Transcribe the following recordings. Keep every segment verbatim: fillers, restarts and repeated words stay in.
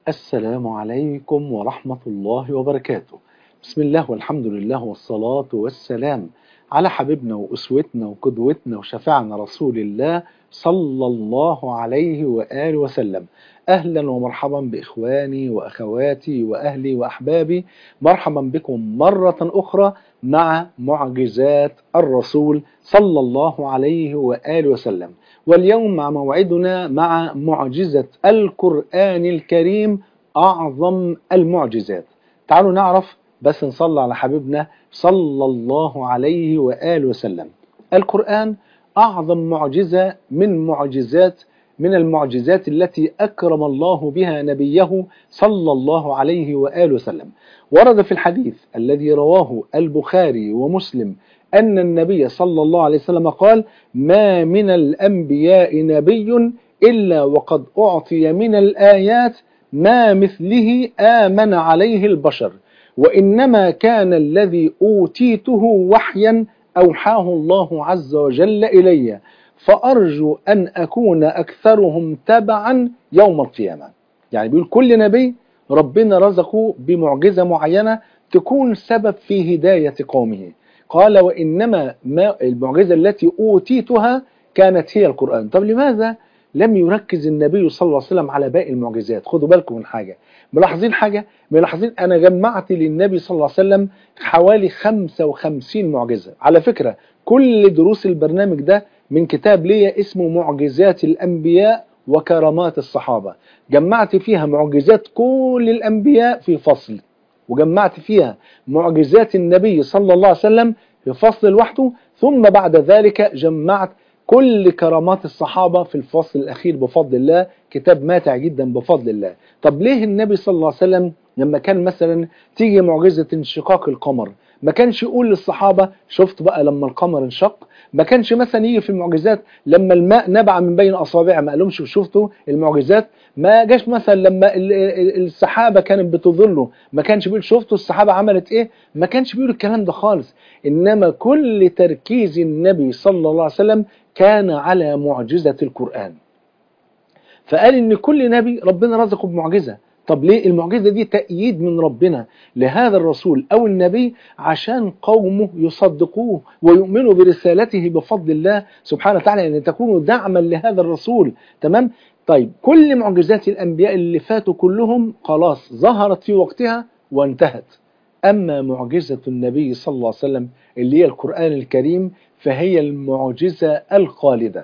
السلام عليكم ورحمة الله وبركاته. بسم الله والحمد لله والصلاة والسلام على حبيبنا وأسوتنا وقدوتنا وشفيعنا رسول الله صلى الله عليه وآله وسلم. أهلا ومرحبا بإخواني وأخواتي وأهلي وأحبابي، مرحبا بكم مرة أخرى مع معجزات الرسول صلى الله عليه وآله وسلم. واليوم مع موعدنا مع معجزة القرآن الكريم، أعظم المعجزات. تعالوا نعرف، بس نصلي على حبيبنا صلى الله عليه وآله وسلم. القرآن أعظم معجزة من معجزات من المعجزات التي أكرم الله بها نبيه صلى الله عليه وآله وسلم. ورد في الحديث الذي رواه البخاري ومسلم أن النبي صلى الله عليه وسلم قال: ما من الأنبياء نبي إلا وقد أعطي من الآيات ما مثله آمن عليه البشر، وإنما كان الذي أوتيته وحيا أوحاه الله عز وجل إلي، فأرجو أن أكون أكثرهم تبعا يوم القيامة. يعني بيقول كل نبي ربنا رزقه بمعجزة معينة تكون سبب في هداية قومه. قال: وإنما ما المعجزة التي أوتيتها كانت هي القرآن. طب لماذا لم يركز النبي صلى الله عليه وسلم على باقي المعجزات؟ خدوا بالكم من حاجة، ملاحظين حاجة ملاحظين أنا جمعت للنبي صلى الله عليه وسلم حوالي خمسة وخمسين معجزة. على فكرة كل دروس البرنامج ده من كتاب ليا اسمه معجزات الأنبياء وكرامات الصحابة. جمعت فيها معجزات كل الأنبياء في فصل، وجمعت فيها معجزات النبي صلى الله عليه وسلم في فصل لوحده، ثم بعد ذلك جمعت كل كرامات الصحابة في الفصل الأخير بفضل الله. كتاب ماتع جدا بفضل الله. طب ليه النبي صلى الله عليه وسلم لما كان مثلا تيجي معجزة انشقاق القمر ما كانش يقول للصحابة شفت بقى لما القمر انشق؟ ما كانش مثلا يجي في المعجزات لما الماء نبع من بين أصابعها ما قالهمش شفتوا المعجزات؟ ما جاش مثلا لما السحابة كانت بتظله ما كانش بيقول شفتوا السحابة عملت ايه؟ ما كانش بيقول الكلام ده خالص. إنما كل تركيز النبي صلى الله عليه وسلم كان على معجزة القرآن. فقال إن كل نبي ربنا رزقه بمعجزة. طب ليه المعجزة دي؟ تأييد من ربنا لهذا الرسول أو النبي عشان قومه يصدقوه ويؤمنوا برسالته بفضل الله سبحانه وتعالى، أن تكونوا دعما لهذا الرسول. تمام؟ طيب كل معجزات الأنبياء اللي فاتوا كلهم خلاص ظهرت في وقتها وانتهت. أما معجزة النبي صلى الله عليه وسلم اللي هي القرآن الكريم فهي المعجزة الخالدة.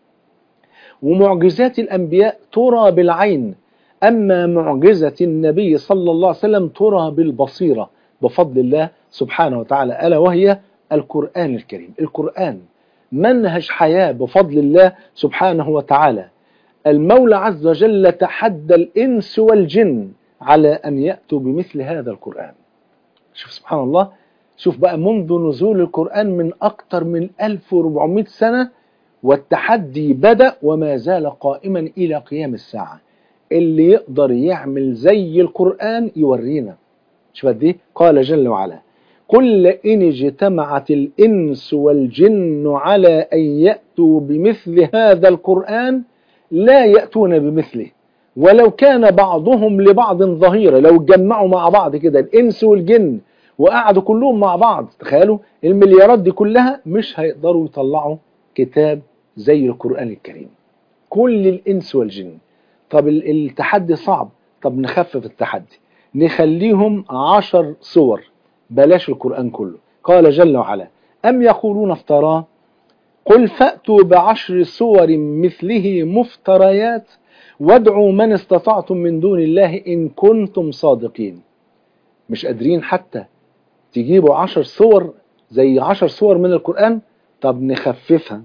ومعجزات الأنبياء ترى بالعين، أما معجزة النبي صلى الله عليه وسلم ترى بالبصيرة بفضل الله سبحانه وتعالى، ألا وهي القرآن الكريم. القرآن منهج حياة بفضل الله سبحانه وتعالى. المولى عز وجل تحدى الإنس والجن على أن يأتوا بمثل هذا القرآن. شوف سبحان الله، شوف بقى منذ نزول القرآن من أكثر من ألف وأربعمائة سنة والتحدي بدأ وما زال قائما إلى قيام الساعة. اللي يقدر يعمل زي القرآن يورينا. شوف دي، قال جل وعلا: قل إن اجتمعت الإنس والجن على أن يأتوا بمثل هذا القرآن لا يأتون بمثله ولو كان بعضهم لبعض ظهيرا. لو اتجمعوا مع بعض كده الإنس والجن وقعدوا كلهم مع بعض، تخيلوا المليارات دي كلها، مش هيقدروا يطلعوا كتاب زي القرآن الكريم. كل الإنس والجن. طب التحدي صعب، طب نخفف التحدي نخليهم عشر صور، بلاش القرآن كله. قال جل وعلا: أم يقولون افتراه قل فأتوا بعشر صور مثله مفتريات وادعوا من استطعتم من دون الله إن كنتم صادقين. مش قادرين حتى تجيبوا عشر صور زي عشر صور من القرآن؟ طب نخففها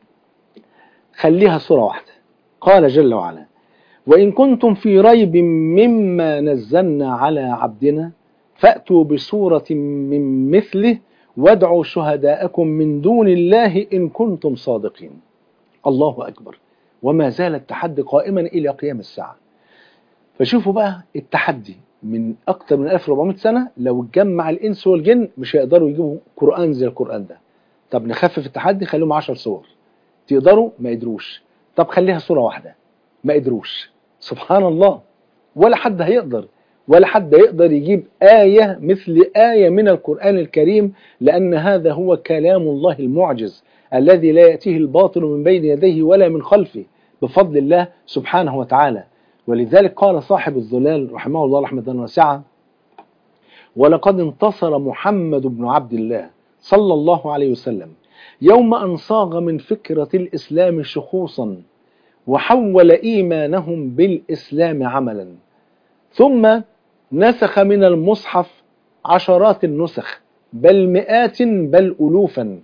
خليها صورة واحدة. قال جل وعلا: وإن كنتم في ريب مما نزلنا على عبدنا فأتوا بصورة من مثله وادعوا شهداءكم من دون الله إن كنتم صادقين. الله أكبر. وما زال التحدي قائما إلى قيام الساعة. فشوفوا بقى التحدي من أكثر من ألف وأربعمائة سنة، لو اتجمع الإنس والجن مش هيقدروا يجيبوا قرآن زي القرآن ده. طب نخفف التحدي خليهم عشر صور. تقدروا؟ ما قدروش. طب خليها صورة واحدة، ما قدروش. سبحان الله. ولا حد هيقدر ولا حد يقدر يجيب آية مثل آية من القرآن الكريم، لأن هذا هو كلام الله المعجز الذي لا يأتيه الباطل من بين يديه ولا من خلفه بفضل الله سبحانه وتعالى. ولذلك قال صاحب الظلال رحمه الله رحمة واسعة: ولقد انتصر محمد بن عبد الله صلى الله عليه وسلم يوم أن صاغ من فكرة الإسلام شخوصا وحول إيمانهم بالإسلام عملا، ثم نسخ من المصحف عشرات النسخ بل مئات بل ألوفا،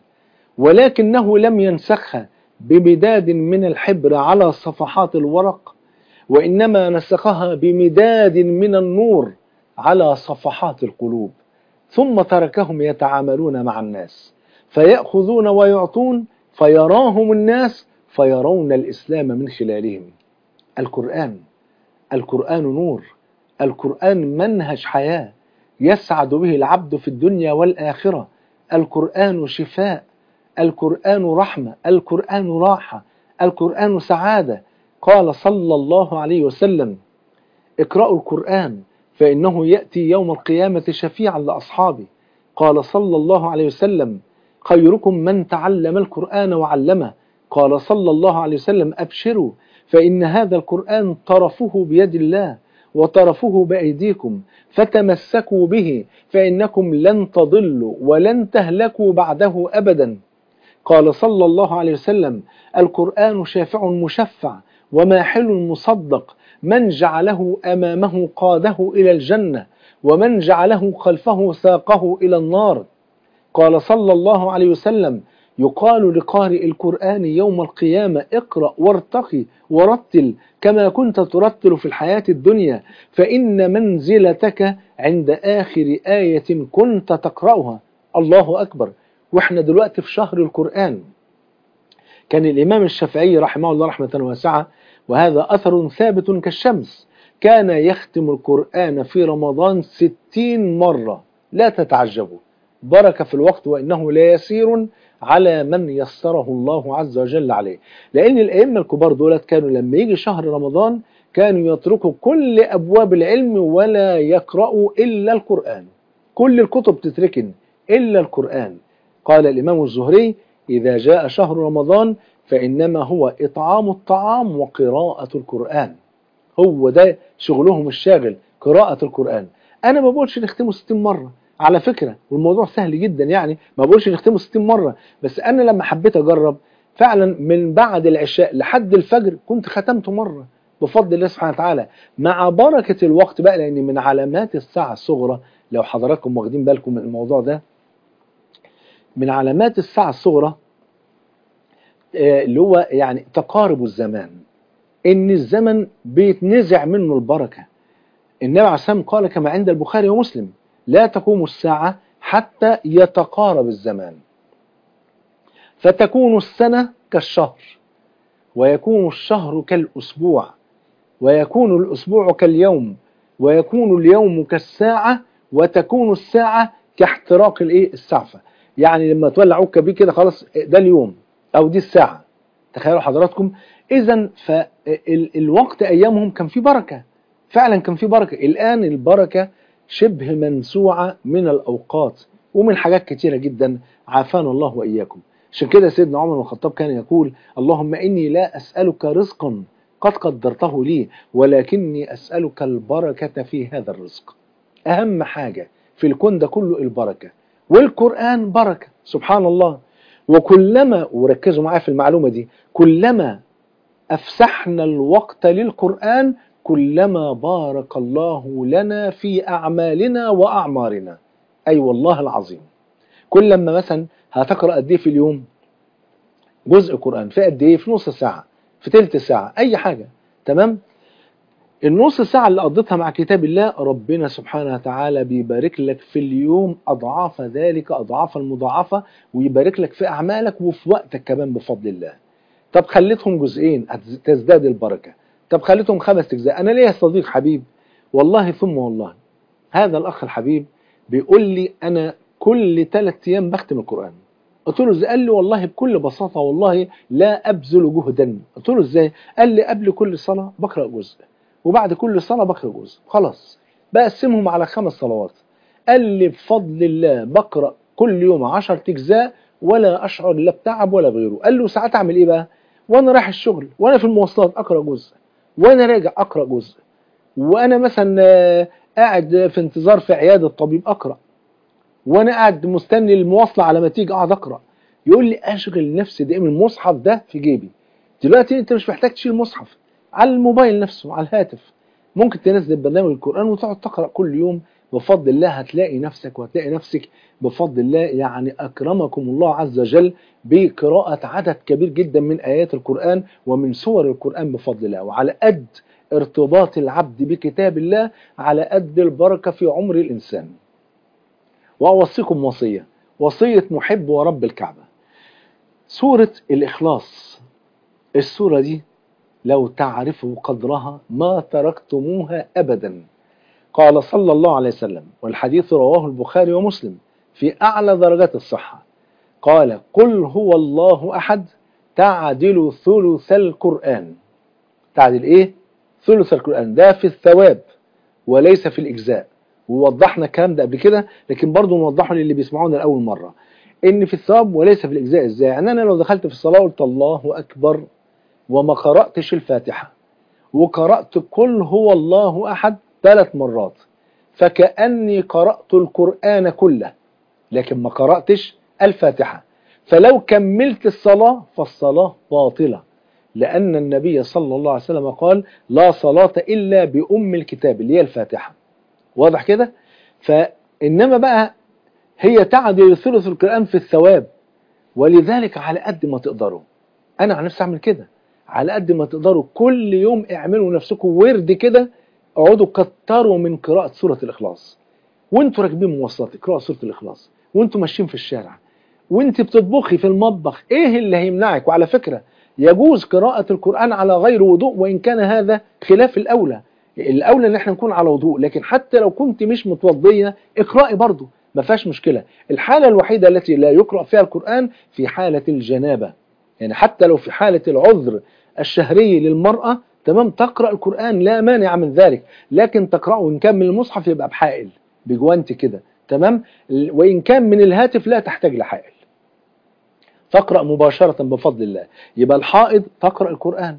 ولكنه لم ينسخها بمداد من الحبر على صفحات الورق، وإنما نسخها بمداد من النور على صفحات القلوب، ثم تركهم يتعاملون مع الناس فيأخذون ويعطون فيراهم الناس فيرون الإسلام من خلالهم. القرآن القرآن نور، القرآن منهج حياة يسعد به العبد في الدنيا والآخرة، القرآن شفاء، القرآن رحمة، القرآن راحة، القرآن سعادة. قال صلى الله عليه وسلم: اقرأوا القرآن فإنه يأتي يوم القيامة شفيعا لأصحابه. قال صلى الله عليه وسلم: خيركم من تعلم القرآن وعلمه. قال صلى الله عليه وسلم: أبشروا فإن هذا القرآن طرفه بيد الله وطرفه بأيديكم، فتمسكوا به فإنكم لن تضلوا ولن تهلكوا بعده أبدا. قال صلى الله عليه وسلم: القرآن شافع مشفع وماحل مصدق، من جعله أمامه قاده إلى الجنة ومن جعله خلفه ساقه إلى النار. قال صلى الله عليه وسلم: يقال لقارئ القرآن يوم القيامة: اقرأ وارتقي ورتل كما كنت ترتل في الحياة الدنيا، فإن منزلتك عند آخر آية كنت تقرأها. الله أكبر. وإحنا دلوقتي في شهر القرآن. كان الإمام الشافعي رحمه الله رحمة واسعة، وهذا أثر ثابت كالشمس، كان يختم القرآن في رمضان ستين مرة. لا تتعجبوا، بركة في الوقت وإنه لا يسير على من يسره الله عز وجل عليه. لأن الأئمة الكبار دولت كانوا لما يجي شهر رمضان كانوا يتركوا كل أبواب العلم ولا يقرأوا إلا القرآن، كل الكتب تتركن إلا القرآن. قال الإمام الزهري: إذا جاء شهر رمضان فإنما هو إطعام الطعام وقراءة القرآن. هو ده شغلهم الشاغل، قراءة القرآن. أنا ما بقولش نختمه ستين مرة على فكرة، والموضوع سهل جدا، يعني ما بقولش نختمه ستين مرة، بس أنا لما حبيت أجرب فعلا من بعد العشاء لحد الفجر كنت ختمته مرة بفضل الله سبحانه وتعالى، مع بركة الوقت بقى. لأن من علامات الساعة الصغرى، لو حضراتكم واخدين بالكم من الموضوع ده، من علامات الساعة الصغرى اللي هو يعني تقارب الزمان، إن الزمن بيتنزع منه البركة. النبي عليه الصلاة والسلام قال كما عند البخاري ومسلم: لا تقوم الساعة حتى يتقارب الزمان، فتكون السنة كالشهر، ويكون الشهر كالأسبوع، ويكون الأسبوع كاليوم، ويكون اليوم كالساعة، وتكون الساعة كاحتراق الايه السعفة. يعني لما تولع عكة بيه كده خلاص ده اليوم أو دي الساعة. تخيلوا حضراتكم. إذن فالوقت أيامهم كان فيه بركة، فعلا كان فيه بركة. الآن البركة شبه منسوعة من الأوقات ومن حاجات كتيرة جدا، عافانا الله وإياكم. عشان كده سيدنا عمر بن الخطاب كان يقول: اللهم إني لا أسألك رزقا قد قدرته لي، ولكني أسألك البركة في هذا الرزق. أهم حاجة في الكون ده كله البركة، والقرآن بركة سبحان الله. وكلما، وركزوا معايا في المعلومة دي، كلما أفسحنا الوقت للقرآن كلما بارك الله لنا في أعمالنا وأعمارنا. أي أيوة والله العظيم. كل لما مثلا هتقرأ قد ايه في اليوم جزء قرآن، في قد ايه، في نص ساعة، في تلت ساعة، أي حاجة، تمام. النص ساعة اللي قضيتها مع كتاب الله ربنا سبحانه وتعالى بيبارك لك في اليوم أضعاف ذلك، أضعاف المضاعفة، ويبارك لك في أعمالك وفي وقتك كمان بفضل الله. طب خليتهم جزئين تزداد البركة، طب خليتهم خمس أجزاء. أنا ليا صديق حبيب والله ثم والله، هذا الأخ الحبيب بيقول لي أنا كل ثلاث أيام بختم القرآن. قلت له ازاي؟ قال لي والله بكل بساطة والله لا أبذل جهدا. قلت له ازاي؟ قال لي قبل كل صلاة بقرأ جزء، وبعد كل صلاة بقرأ جزء، خلاص بقسمهم على خمس صلوات. قال لي بفضل الله بقرأ كل يوم عشر أجزاء ولا أشعر لا بتعب ولا بغيره. قال له ساعات أعمل إيه بقى؟ وأنا رايح الشغل وأنا في المواصلات أقرأ جزء، وأنا راجع أقرأ جزء، وأنا مثلا آه، قاعد في انتظار في عيادة طبيب أقرأ، وأنا قاعد مستني المواصلة على ما تيجي أقعد أقرأ. يقول لي أشغل نفسي دائما، المصحف ده في جيبي. دلوقتي أنت مش محتاج تشيل مصحف، على الموبايل نفسه على الهاتف ممكن تنزل برنامج القرآن وتقعد تقرأ كل يوم. بفضل الله هتلاقي نفسك وهتلاقي نفسك بفضل الله، يعني أكرمكم الله عز وجل بقراءة عدد كبير جدا من آيات القرآن ومن سور القرآن بفضل الله. وعلى قد ارتباط العبد بكتاب الله على قد البركة في عمر الإنسان. وأوصيكم وصية، وصية محب ورب الكعبة، سورة الإخلاص. السورة دي لو تعرفوا قدرها ما تركتموها أبدا. قال صلى الله عليه وسلم، والحديث رواه البخاري ومسلم في أعلى درجات الصحة، قال قل هو الله أحد تعدل ثلث القرآن. تعدل إيه؟ ثلث القرآن، ده في الثواب وليس في الإجزاء. ووضحنا الكلام ده قبل كده، لكن برضو نوضحه للي بيسمعونا لأول مرة، إن في الثواب وليس في الإجزاء. إزاي؟ يعني أنا لو دخلت في الصلاة قلت الله أكبر وما قرأتش الفاتحة وقرأت قل هو الله أحد ثلاث مرات، فكأني قرأت القرآن كله لكن ما قرأتش الفاتحة. فلو كملت الصلاة فالصلاة باطلة، لأن النبي صلى الله عليه وسلم قال لا صلاة إلا بأم الكتاب اللي هي الفاتحة. واضح كده؟ فإنما بقى هي تعدل ثلث القرآن في الثواب. ولذلك على قد ما تقدروا، أنا عن نفسي أعمل كده، على قد ما تقدروا كل يوم اعملوا نفسكم ورد كده، اقعدوا كتروا من قراءة سورة الإخلاص. وانتوا راكبين مواصلات اقرأوا سورة الإخلاص، وانتوا ماشيين في الشارع، وانت بتطبخي في المطبخ، ايه اللي هيمنعك؟ وعلى فكرة يجوز قراءة القرآن على غير وضوء، وإن كان هذا خلاف الأولى. الأولى ان احنا نكون على وضوء، لكن حتى لو كنت مش متوضية اقرأي برضو ما فيهاش مشكلة. الحالة الوحيدة التي لا يقرأ فيها القرآن في حالة الجنابة، يعني حتى لو في حالة العذر الشهري للمرأة تمام تقرأ القرآن لا مانع من ذلك، لكن تقرأه وإن كان من المصحف يبقى بحائل بجوانت كده تمام، وإن كان من الهاتف لا تحتاج لحائل، تقرأ مباشرة بفضل الله. يبقى الحائض تقرأ القرآن،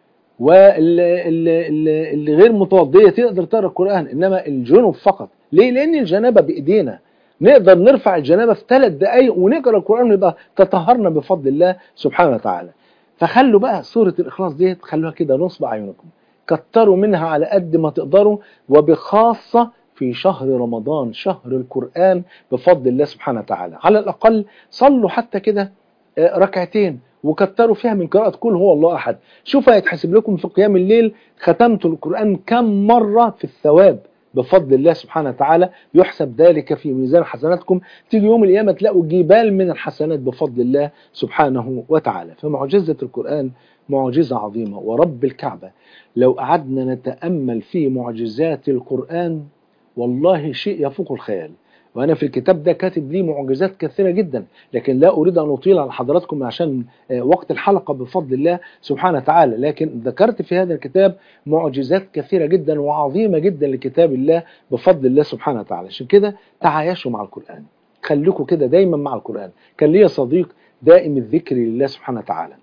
واللي غير متوضية تقدر تقرأ القرآن، إنما الجنوب فقط. ليه؟ لأن الجنابة بإيدينا، نقدر نرفع الجنابة في ثلاث دقايق ونقرأ القرآن ويبقى تطهرنا بفضل الله سبحانه وتعالى. فخلوا بقى سورة الإخلاص دي خلوها كده نصب أعينكم، كتروا منها على قد ما تقدروا، وبخاصة في شهر رمضان شهر القرآن بفضل الله سبحانه وتعالى. على الأقل صلوا حتى كده ركعتين وكتروا فيها من قراءة قل هو الله أحد. شوف هيتحسب لكم في قيام الليل ختمتوا القرآن كم مرة في الثواب بفضل الله سبحانه وتعالى، يحسب ذلك في ميزان حسناتكم. تيجي يوم القيامة تلاقوا جبال من الحسنات بفضل الله سبحانه وتعالى. فمعجزة القرآن معجزة عظيمة، ورب الكعبة لو قعدنا نتأمل في معجزات القرآن والله شيء يفوق الخيال. وأنا في الكتاب ده كاتب ليه معجزات كثيرة جدا، لكن لا أريد أن أطيل على حضراتكم عشان وقت الحلقة بفضل الله سبحانه وتعالى، لكن ذكرت في هذا الكتاب معجزات كثيرة جدا وعظيمة جدا لكتاب الله بفضل الله سبحانه وتعالى. عشان كده تعايشوا مع القرآن، خليكم كده دايما مع القرآن. كان لي صديق دائم الذكر لله سبحانه وتعالى،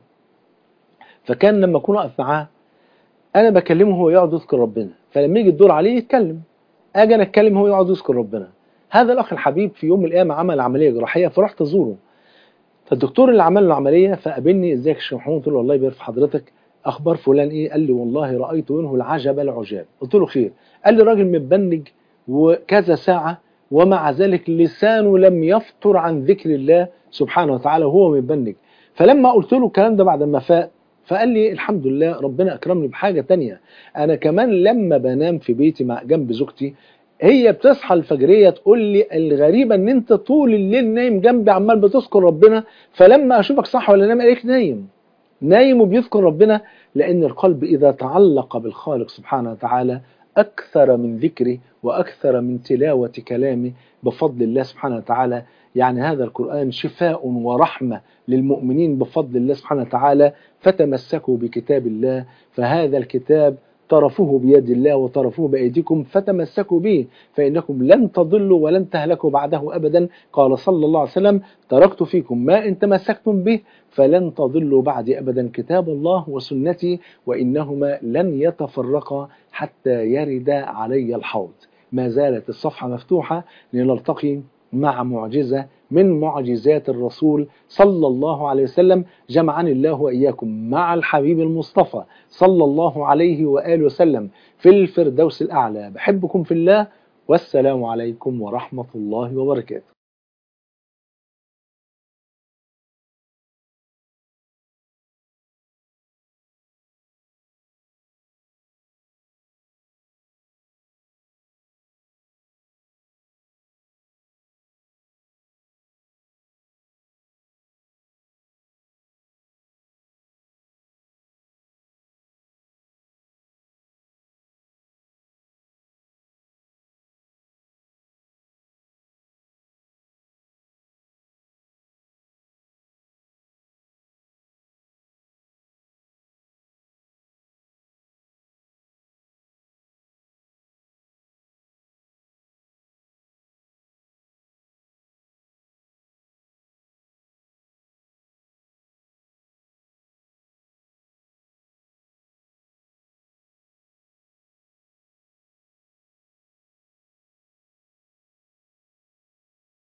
فكان لما أكون أقف معاه أنا بكلمه هو يقعد يذكر ربنا، فلما يجي الدور عليه يتكلم أجي أنا أتكلم هو يقعد يذكر ربنا. هذا الأخ الحبيب في يوم من الأيام عمل عملية جراحية فرحت أزوره، فالدكتور اللي عمل له العملية فقابلني، ازيك يا شيخ محمود؟ قلت له والله يبارك في حضرتك، أخبار فلان إيه؟ قال لي والله رأيت منه العجب العجاب. قلت له خير؟ قال لي راجل متبنج وكذا ساعة ومع ذلك لسانه لم يفطر عن ذكر الله سبحانه وتعالى وهو متبنج. فلما قلت له الكلام ده بعد ما فاق فقال لي الحمد لله ربنا أكرمني بحاجة تانية، أنا كمان لما بنام في بيتي مع جنب زوجتي هي بتصحى الفجرية تقول لي الغريبة ان انت طول الليل نايم جنبي عمال بتذكر ربنا، فلما اشوفك صح ولا نايم عليك نايم نايم وبيذكر ربنا. لان القلب اذا تعلق بالخالق سبحانه وتعالى اكثر من ذكره واكثر من تلاوة كلامه بفضل الله سبحانه وتعالى. يعني هذا القرآن شفاء ورحمة للمؤمنين بفضل الله سبحانه وتعالى، فتمسكوا بكتاب الله، فهذا الكتاب طرفه بيد الله وطرفه بأيديكم فتمسكوا به فإنكم لن تضلوا ولن تهلكوا بعده أبدا. قال صلى الله عليه وسلم: تركت فيكم ما إن تمسكتم به فلن تضلوا بعدي أبدا، كتاب الله وسنتي، وإنهما لن يتفرقا حتى يرد علي الحوض. ما زالت الصفحة مفتوحة لنلتقي مع معجزة من معجزات الرسول صلى الله عليه وسلم. جمعني الله وإياكم مع الحبيب المصطفى صلى الله عليه وآله وسلم في الفردوس الأعلى. بحبكم في الله، والسلام عليكم ورحمة الله وبركاته.